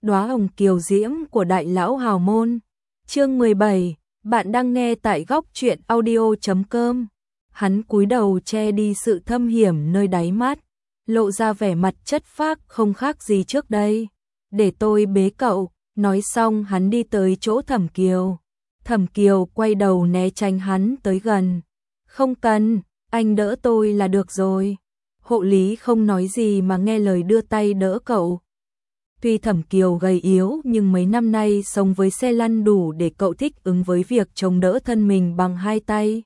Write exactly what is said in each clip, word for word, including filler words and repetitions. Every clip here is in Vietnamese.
đóa hồng kiều diễm của đại lão hào môn. Chương mười bảy, bạn đang nghe tại góc truyện audio chấm com. Hắn cúi đầu che đi sự thâm hiểm nơi đáy mắt, lộ ra vẻ mặt chất phác không khác gì trước đây. Để tôi bế cậu, nói xong hắn đi tới chỗ Thẩm Kiều. Thẩm Kiều quay đầu né tránh hắn tới gần. Không cần, anh đỡ tôi là được rồi. Hộ lý không nói gì mà nghe lời đưa tay đỡ cậu. Tuy Thẩm Kiều gầy yếu nhưng mấy năm nay sống với xe lăn đủ để cậu thích ứng với việc chống đỡ thân mình bằng hai tay.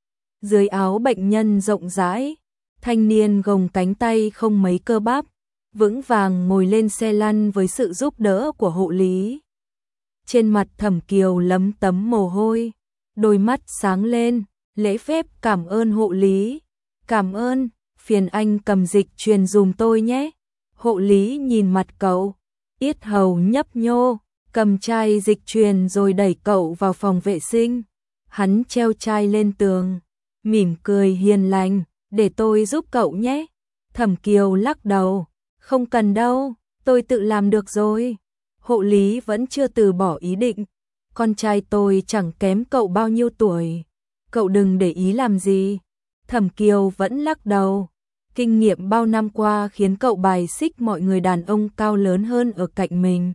Dưới áo bệnh nhân rộng rãi, thanh niên gồng cánh tay không mấy cơ bắp, vững vàng ngồi lên xe lăn với sự giúp đỡ của hộ lý. Trên mặt Thẩm Kiều lấm tấm mồ hôi, đôi mắt sáng lên, lễ phép cảm ơn hộ lý. Cảm ơn, phiền anh cầm dịch truyền dùm tôi nhé. Hộ lý nhìn mặt cậu, yết hầu nhấp nhô, cầm chai dịch truyền rồi đẩy cậu vào phòng vệ sinh. Hắn treo chai lên tường, mỉm cười hiền lành, để tôi giúp cậu nhé. Thẩm Kiều lắc đầu, không cần đâu, tôi tự làm được rồi. Hộ lý vẫn chưa từ bỏ ý định, con trai tôi chẳng kém cậu bao nhiêu tuổi, cậu đừng để ý làm gì. Thẩm Kiều vẫn lắc đầu, kinh nghiệm bao năm qua khiến cậu bài xích mọi người đàn ông cao lớn hơn ở cạnh mình.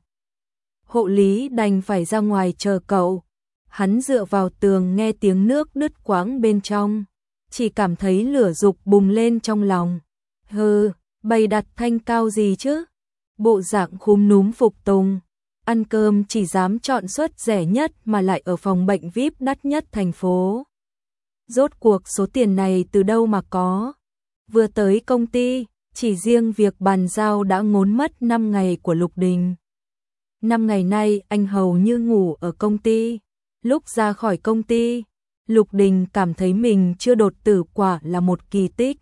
Hộ lý đành phải ra ngoài chờ cậu. Hắn dựa vào tường nghe tiếng nước đứt quãng bên trong, chỉ cảm thấy lửa dục bùng lên trong lòng. Hừ, bày đặt thanh cao gì chứ? Bộ dạng khúm núm phục tùng, ăn cơm chỉ dám chọn suất rẻ nhất mà lại ở phòng bệnh vi ai pi đắt nhất thành phố. Rốt cuộc số tiền này từ đâu mà có? Vừa tới công ty, chỉ riêng việc bàn giao đã ngốn mất năm ngày của Lục Đình. Năm ngày nay anh hầu như ngủ ở công ty. Lúc ra khỏi công ty, Lục Đình cảm thấy mình chưa đột tử quả là một kỳ tích.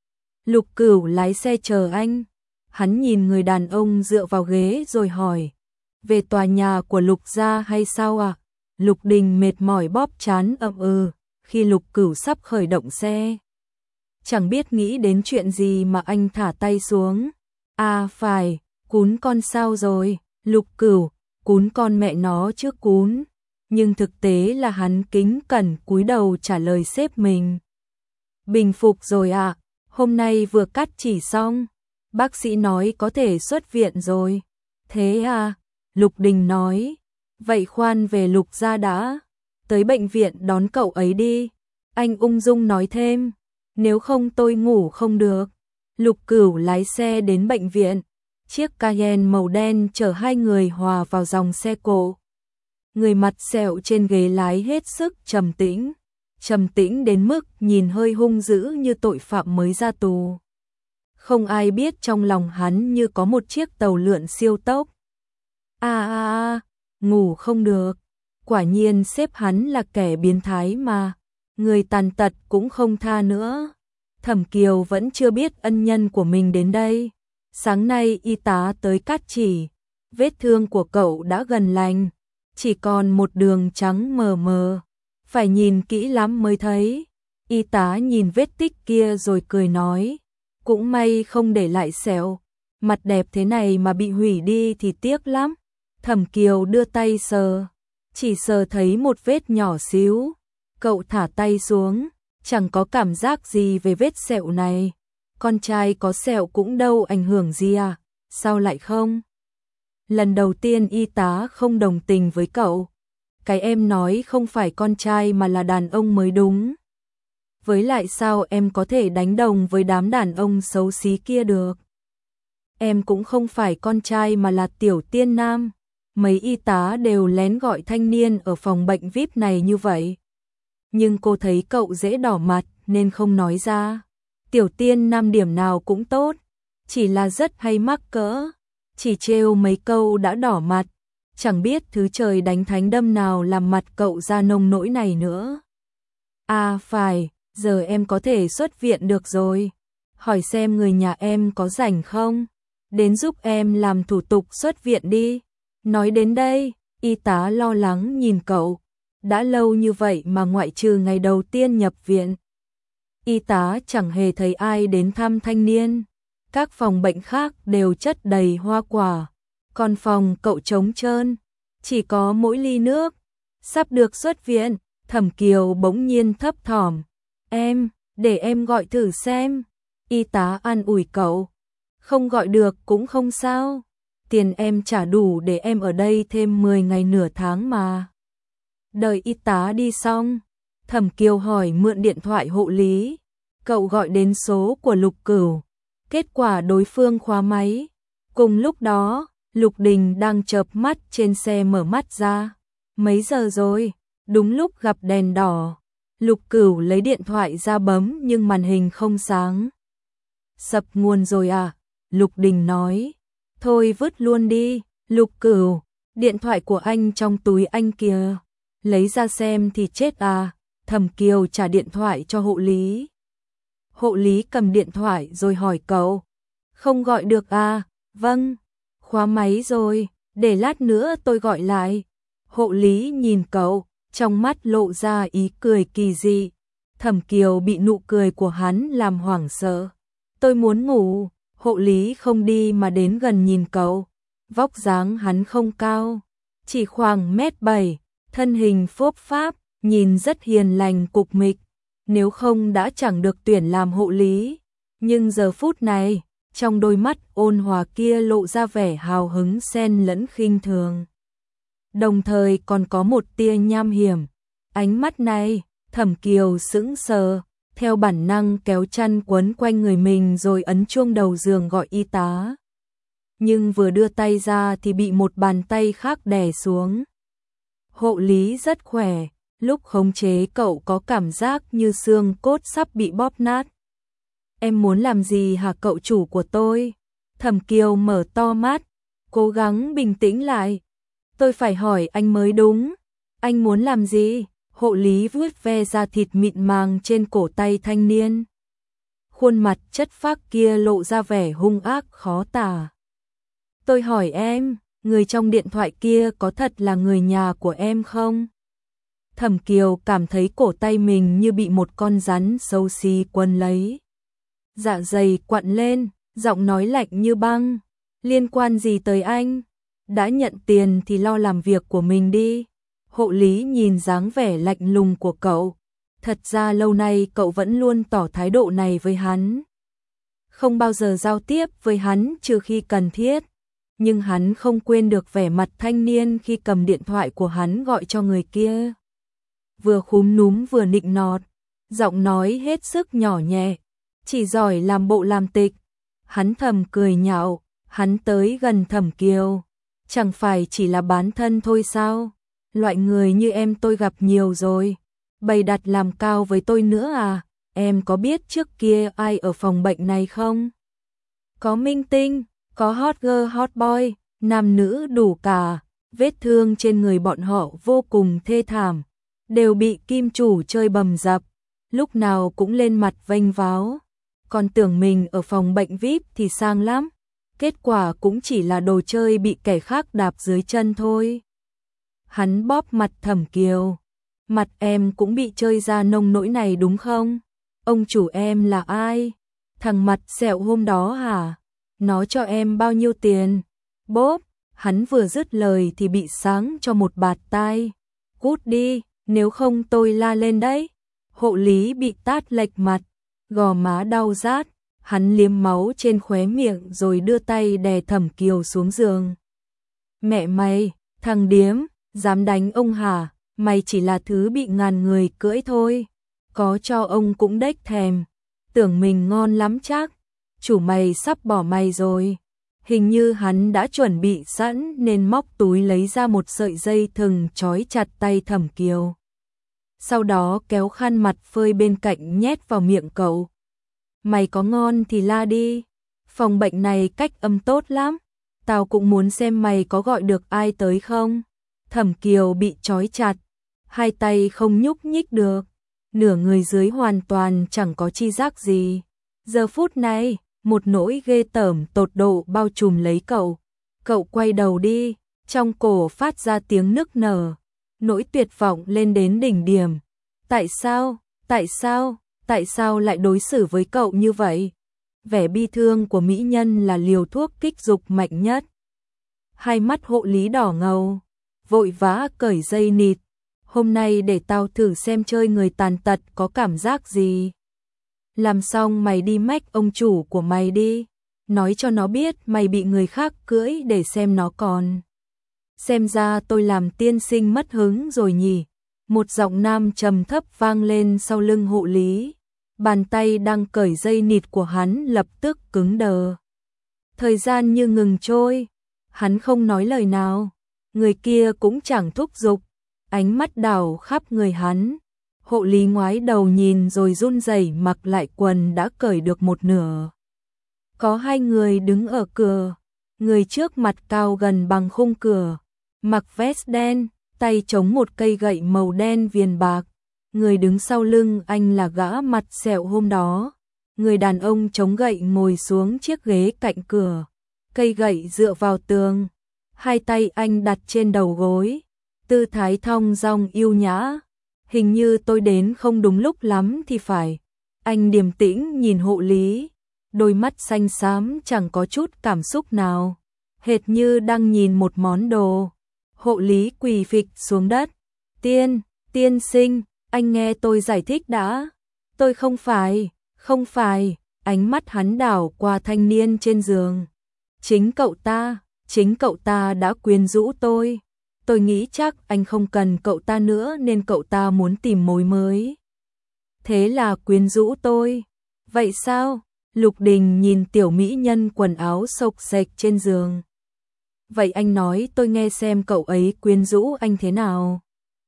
Lục Cửu lái xe chờ anh. Hắn nhìn người đàn ông dựa vào ghế rồi hỏi, về tòa nhà của Lục gia hay sao à? Lục Đình mệt mỏi bóp trán ậm ừ, khi Lục Cửu sắp khởi động xe. Chẳng biết nghĩ đến chuyện gì mà anh thả tay xuống. À phải, cún con sao rồi? Lục Cửu, cún con mẹ nó chứ cún. Nhưng thực tế là hắn kính cẩn cúi đầu trả lời sếp mình. Bình phục rồi ạ, à, hôm nay vừa cắt chỉ xong. Bác sĩ nói có thể xuất viện rồi. Thế à? Lục Đình nói. Vậy khoan về Lục gia đã. Tới bệnh viện đón cậu ấy đi. Anh ung dung nói thêm. Nếu không tôi ngủ không được. Lục Cửu lái xe đến bệnh viện. Chiếc Cayenne màu đen chở hai người hòa vào dòng xe cộ. Người mặt sẹo trên ghế lái hết sức trầm tĩnh. Trầm tĩnh đến mức nhìn hơi hung dữ như tội phạm mới ra tù. Không ai biết trong lòng hắn như có một chiếc tàu lượn siêu tốc. À à à, ngủ không được. Quả nhiên sếp hắn là kẻ biến thái mà. Người tàn tật cũng không tha nữa. Thẩm Kiều vẫn chưa biết ân nhân của mình đến đây. Sáng nay y tá tới cắt chỉ. Vết thương của cậu đã gần lành. Chỉ còn một đường trắng mờ mờ. Phải nhìn kỹ lắm mới thấy. Y tá nhìn vết tích kia rồi cười nói. Cũng may không để lại sẹo. Mặt đẹp thế này mà bị hủy đi thì tiếc lắm. Thẩm Kiều đưa tay sờ. Chỉ sờ thấy một vết nhỏ xíu. Cậu thả tay xuống. Chẳng có cảm giác gì về vết sẹo này. Con trai có sẹo cũng đâu ảnh hưởng gì à? Sao lại không? Lần đầu tiên y tá không đồng tình với cậu. Cái em nói không phải con trai mà là đàn ông mới đúng. Với lại sao em có thể đánh đồng với đám đàn ông xấu xí kia được? Em cũng không phải con trai mà là tiểu tiên nam. Mấy y tá đều lén gọi thanh niên ở phòng bệnh vi ai pi này như vậy. Nhưng cô thấy cậu dễ đỏ mặt nên không nói ra. Tiểu tiên nam điểm nào cũng tốt, chỉ là rất hay mắc cỡ. Chỉ trêu mấy câu đã đỏ mặt. Chẳng biết thứ trời đánh thánh đâm nào làm mặt cậu ra nông nỗi này nữa. À phải, giờ em có thể xuất viện được rồi. Hỏi xem người nhà em có rảnh không? Đến giúp em làm thủ tục xuất viện đi. Nói đến đây, y tá lo lắng nhìn cậu. Đã lâu như vậy mà ngoại trừ ngày đầu tiên nhập viện, y tá chẳng hề thấy ai đến thăm thanh niên. Các phòng bệnh khác đều chất đầy hoa quả. Còn phòng cậu trống trơn, chỉ có mỗi ly nước. Sắp được xuất viện, Thẩm Kiều bỗng nhiên thấp thỏm. Em, để em gọi thử xem. Y tá an ủi cậu. Không gọi được cũng không sao. Tiền em trả đủ để em ở đây thêm mười ngày nửa tháng mà. Đợi y tá đi xong, Thẩm Kiều hỏi mượn điện thoại hộ lý. Cậu gọi đến số của Lục Cửu. Kết quả đối phương khóa máy. Cùng lúc đó, Lục Đình đang chợp mắt trên xe mở mắt ra. Mấy giờ rồi? Đúng lúc gặp đèn đỏ. Lục Cửu lấy điện thoại ra bấm nhưng màn hình không sáng. Sập nguồn rồi à? Lục Đình nói. Thôi vứt luôn đi. Lục Cửu, điện thoại của anh trong túi anh kìa. Lấy ra xem thì chết à. Thẩm Kiều trả điện thoại cho hộ lý. Hộ lý cầm điện thoại rồi hỏi cậu. Không gọi được à? Vâng. Khóa máy rồi, để lát nữa tôi gọi lại. Hộ lý nhìn cậu, trong mắt lộ ra ý cười kỳ dị. Thẩm Kiều bị nụ cười của hắn làm hoảng sợ. Tôi muốn ngủ. Hộ lý không đi mà đến gần nhìn cậu. Vóc dáng hắn không cao, chỉ khoảng mét bảy, thân hình phốp pháp, nhìn rất hiền lành cục mịch. Nếu không đã chẳng được tuyển làm hộ lý. Nhưng giờ phút này, trong đôi mắt ôn hòa kia lộ ra vẻ hào hứng xen lẫn khinh thường. Đồng thời còn có một tia nham hiểm. Ánh mắt này, Thẩm Kiều sững sờ, theo bản năng kéo chăn quấn quanh người mình rồi ấn chuông đầu giường gọi y tá. Nhưng vừa đưa tay ra thì bị một bàn tay khác đè xuống. Hộ lý rất khỏe, lúc khống chế cậu có cảm giác như xương cốt sắp bị bóp nát. Em muốn làm gì hả cậu chủ của tôi? Thẩm Kiều mở to mắt, cố gắng bình tĩnh lại. Tôi phải hỏi anh mới đúng. Anh muốn làm gì? Hộ lý vuốt ve da thịt mịn màng trên cổ tay thanh niên. Khuôn mặt chất phác kia lộ ra vẻ hung ác khó tả. Tôi hỏi em, người trong điện thoại kia có thật là người nhà của em không? Thẩm Kiều cảm thấy cổ tay mình như bị một con rắn xấu xí quấn lấy. Dạ dày quặn lên, giọng nói lạnh như băng. Liên quan gì tới anh? Đã nhận tiền thì lo làm việc của mình đi. Hộ lý nhìn dáng vẻ lạnh lùng của cậu. Thật ra lâu nay cậu vẫn luôn tỏ thái độ này với hắn. Không bao giờ giao tiếp với hắn trừ khi cần thiết. Nhưng hắn không quên được vẻ mặt thanh niên khi cầm điện thoại của hắn gọi cho người kia. Vừa khúm núm vừa nịnh nọt, giọng nói hết sức nhỏ nhẹ, chỉ giỏi làm bộ làm tịch. Hắn thầm cười nhạo, hắn tới gần Thẩm Kiều. Chẳng phải chỉ là bán thân thôi sao? Loại người như em tôi gặp nhiều rồi. Bày đặt làm cao với tôi nữa à? Em có biết trước kia ai ở phòng bệnh này không? Có minh tinh, có hot girl hot boy, nam nữ đủ cả. Vết thương trên người bọn họ vô cùng thê thảm, đều bị kim chủ chơi bầm dập, lúc nào cũng lên mặt vênh váo. Còn tưởng mình ở phòng bệnh vi ai pi thì sang lắm. Kết quả cũng chỉ là đồ chơi bị kẻ khác đạp dưới chân thôi. Hắn bóp mặt Thẩm Kiều. Mặt em cũng bị chơi ra nông nỗi này đúng không? Ông chủ em là ai? Thằng mặt sẹo hôm đó hả? Nó cho em bao nhiêu tiền? Bốp, hắn vừa dứt lời thì bị sáng cho một bạt tai. Cút đi, nếu không tôi la lên đấy. Hộ lý bị tát lệch mặt, gò má đau rát. Hắn liếm máu trên khóe miệng rồi đưa tay đè Thẩm Kiều xuống giường. Mẹ mày, thằng điếm, dám đánh ông hả? Mày chỉ là thứ bị ngàn người cưỡi thôi. Có cho ông cũng đếch thèm. Tưởng mình ngon lắm chắc. Chủ mày sắp bỏ mày rồi. Hình như hắn đã chuẩn bị sẵn nên móc túi lấy ra một sợi dây thừng trói chặt tay Thẩm Kiều. Sau đó kéo khăn mặt phơi bên cạnh nhét vào miệng cậu. Mày có ngon thì la đi. Phòng bệnh này cách âm tốt lắm. Tao cũng muốn xem mày có gọi được ai tới không. Thẩm Kiều bị trói chặt, hai tay không nhúc nhích được, nửa người dưới hoàn toàn chẳng có chi giác gì. Giờ phút này, một nỗi ghê tởm tột độ bao trùm lấy cậu. Cậu quay đầu đi, trong cổ phát ra tiếng nức nở, nỗi tuyệt vọng lên đến đỉnh điểm. Tại sao, tại sao, tại sao lại đối xử với cậu như vậy? Vẻ bi thương của mỹ nhân là liều thuốc kích dục mạnh nhất. Hai mắt hộ lý đỏ ngầu, vội vã cởi dây nịt. Hôm nay để tao thử xem chơi người tàn tật có cảm giác gì. Làm xong mày đi mách ông chủ của mày đi. Nói cho nó biết mày bị người khác cưỡi để xem nó còn. Xem ra tôi làm tiên sinh mất hứng rồi nhỉ. Một giọng nam trầm thấp vang lên sau lưng hộ lý. Bàn tay đang cởi dây nịt của hắn lập tức cứng đờ. Thời gian như ngừng trôi. Hắn không nói lời nào. Người kia cũng chẳng thúc giục. Ánh mắt đảo khắp người hắn. Hộ lý ngoái đầu nhìn rồi run rẩy mặc lại quần đã cởi được một nửa. Có hai người đứng ở cửa. Người trước mặt cao gần bằng khung cửa. Mặc vest đen, tay chống một cây gậy màu đen viền bạc. Người đứng sau lưng anh là gã mặt sẹo hôm đó. Người đàn ông chống gậy ngồi xuống chiếc ghế cạnh cửa. Cây gậy dựa vào tường. Hai tay anh đặt trên đầu gối. Tư thái thong dong yêu nhã. Hình như tôi đến không đúng lúc lắm thì phải. Anh điềm tĩnh nhìn hộ lý. Đôi mắt xanh xám chẳng có chút cảm xúc nào. Hệt như đang nhìn một món đồ. Hộ lý quỳ phịch xuống đất. Tiên, tiên sinh, anh nghe tôi giải thích đã. Tôi không phải, không phải. Ánh mắt hắn đảo qua thanh niên trên giường. Chính cậu ta, chính cậu ta đã quyến rũ tôi. Tôi nghĩ chắc anh không cần cậu ta nữa nên cậu ta muốn tìm mối mới. Thế là quyến rũ tôi. Vậy sao? Lục Đình nhìn tiểu mỹ nhân quần áo xộc xệch trên giường. Vậy anh nói tôi nghe xem cậu ấy quyến rũ anh thế nào.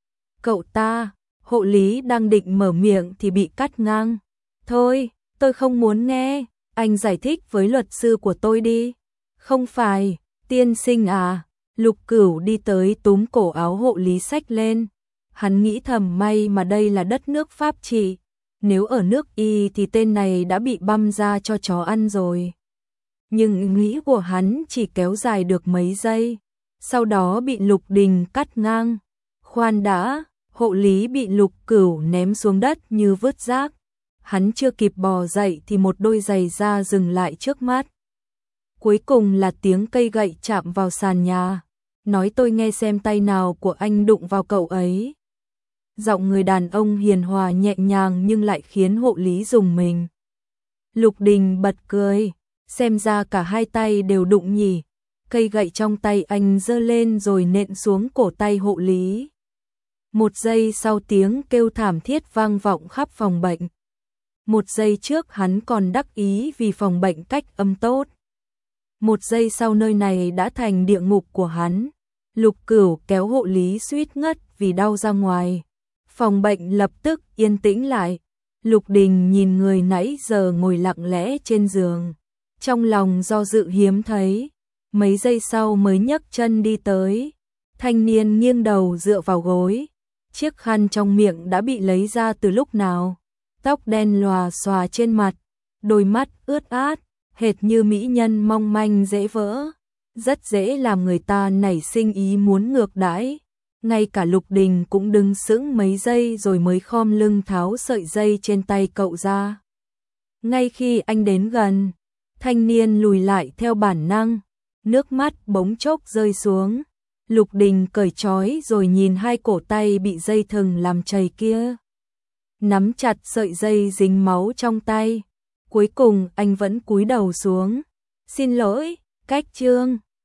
Cậu ta, hộ lý đang định mở miệng thì bị cắt ngang. Thôi, tôi không muốn nghe, anh giải thích với luật sư của tôi đi. Không phải, tiên sinh à. Lục Cửu đi tới túm cổ áo hộ lý xách lên. Hắn nghĩ thầm may mà đây là đất nước pháp trị. Nếu ở nước Y thì tên này đã bị băm ra cho chó ăn rồi. Nhưng nghĩ của hắn chỉ kéo dài được mấy giây. Sau đó bị Lục Đình cắt ngang. Khoan đã, hộ lý bị Lục Cửu ném xuống đất như vứt rác. Hắn chưa kịp bò dậy thì một đôi giày da dừng lại trước mắt. Cuối cùng là tiếng cây gậy chạm vào sàn nhà. Nói tôi nghe xem tay nào của anh đụng vào cậu ấy. Giọng người đàn ông hiền hòa nhẹ nhàng nhưng lại khiến hộ lý rùng mình. Lục Đình bật cười, xem ra cả hai tay đều đụng nhỉ. Cây gậy trong tay anh giơ lên rồi nện xuống cổ tay hộ lý. Một giây sau tiếng kêu thảm thiết vang vọng khắp phòng bệnh. Một giây trước hắn còn đắc ý vì phòng bệnh cách âm tốt. Một giây sau nơi này đã thành địa ngục của hắn. Lục Cửu kéo hộ lý suýt ngất vì đau ra ngoài. Phòng bệnh lập tức yên tĩnh lại. Lục Đình nhìn người nãy giờ ngồi lặng lẽ trên giường. Trong lòng do dự hiếm thấy. Mấy giây sau mới nhấc chân đi tới. Thanh niên nghiêng đầu dựa vào gối. Chiếc khăn trong miệng đã bị lấy ra từ lúc nào. Tóc đen lòa xòa trên mặt. Đôi mắt ướt át. Hệt như mỹ nhân mong manh dễ vỡ. Rất dễ làm người ta nảy sinh ý muốn ngược đãi. Ngay cả Lục Đình cũng đứng sững mấy giây rồi mới khom lưng tháo sợi dây trên tay cậu ra. Ngay khi anh đến gần, thanh niên lùi lại theo bản năng, nước mắt bỗng chốc rơi xuống. Lục Đình cởi trói rồi nhìn hai cổ tay bị dây thừng làm chày kia. Nắm chặt sợi dây dính máu trong tay. Cuối cùng anh vẫn cúi đầu xuống. Xin lỗi, cách chương.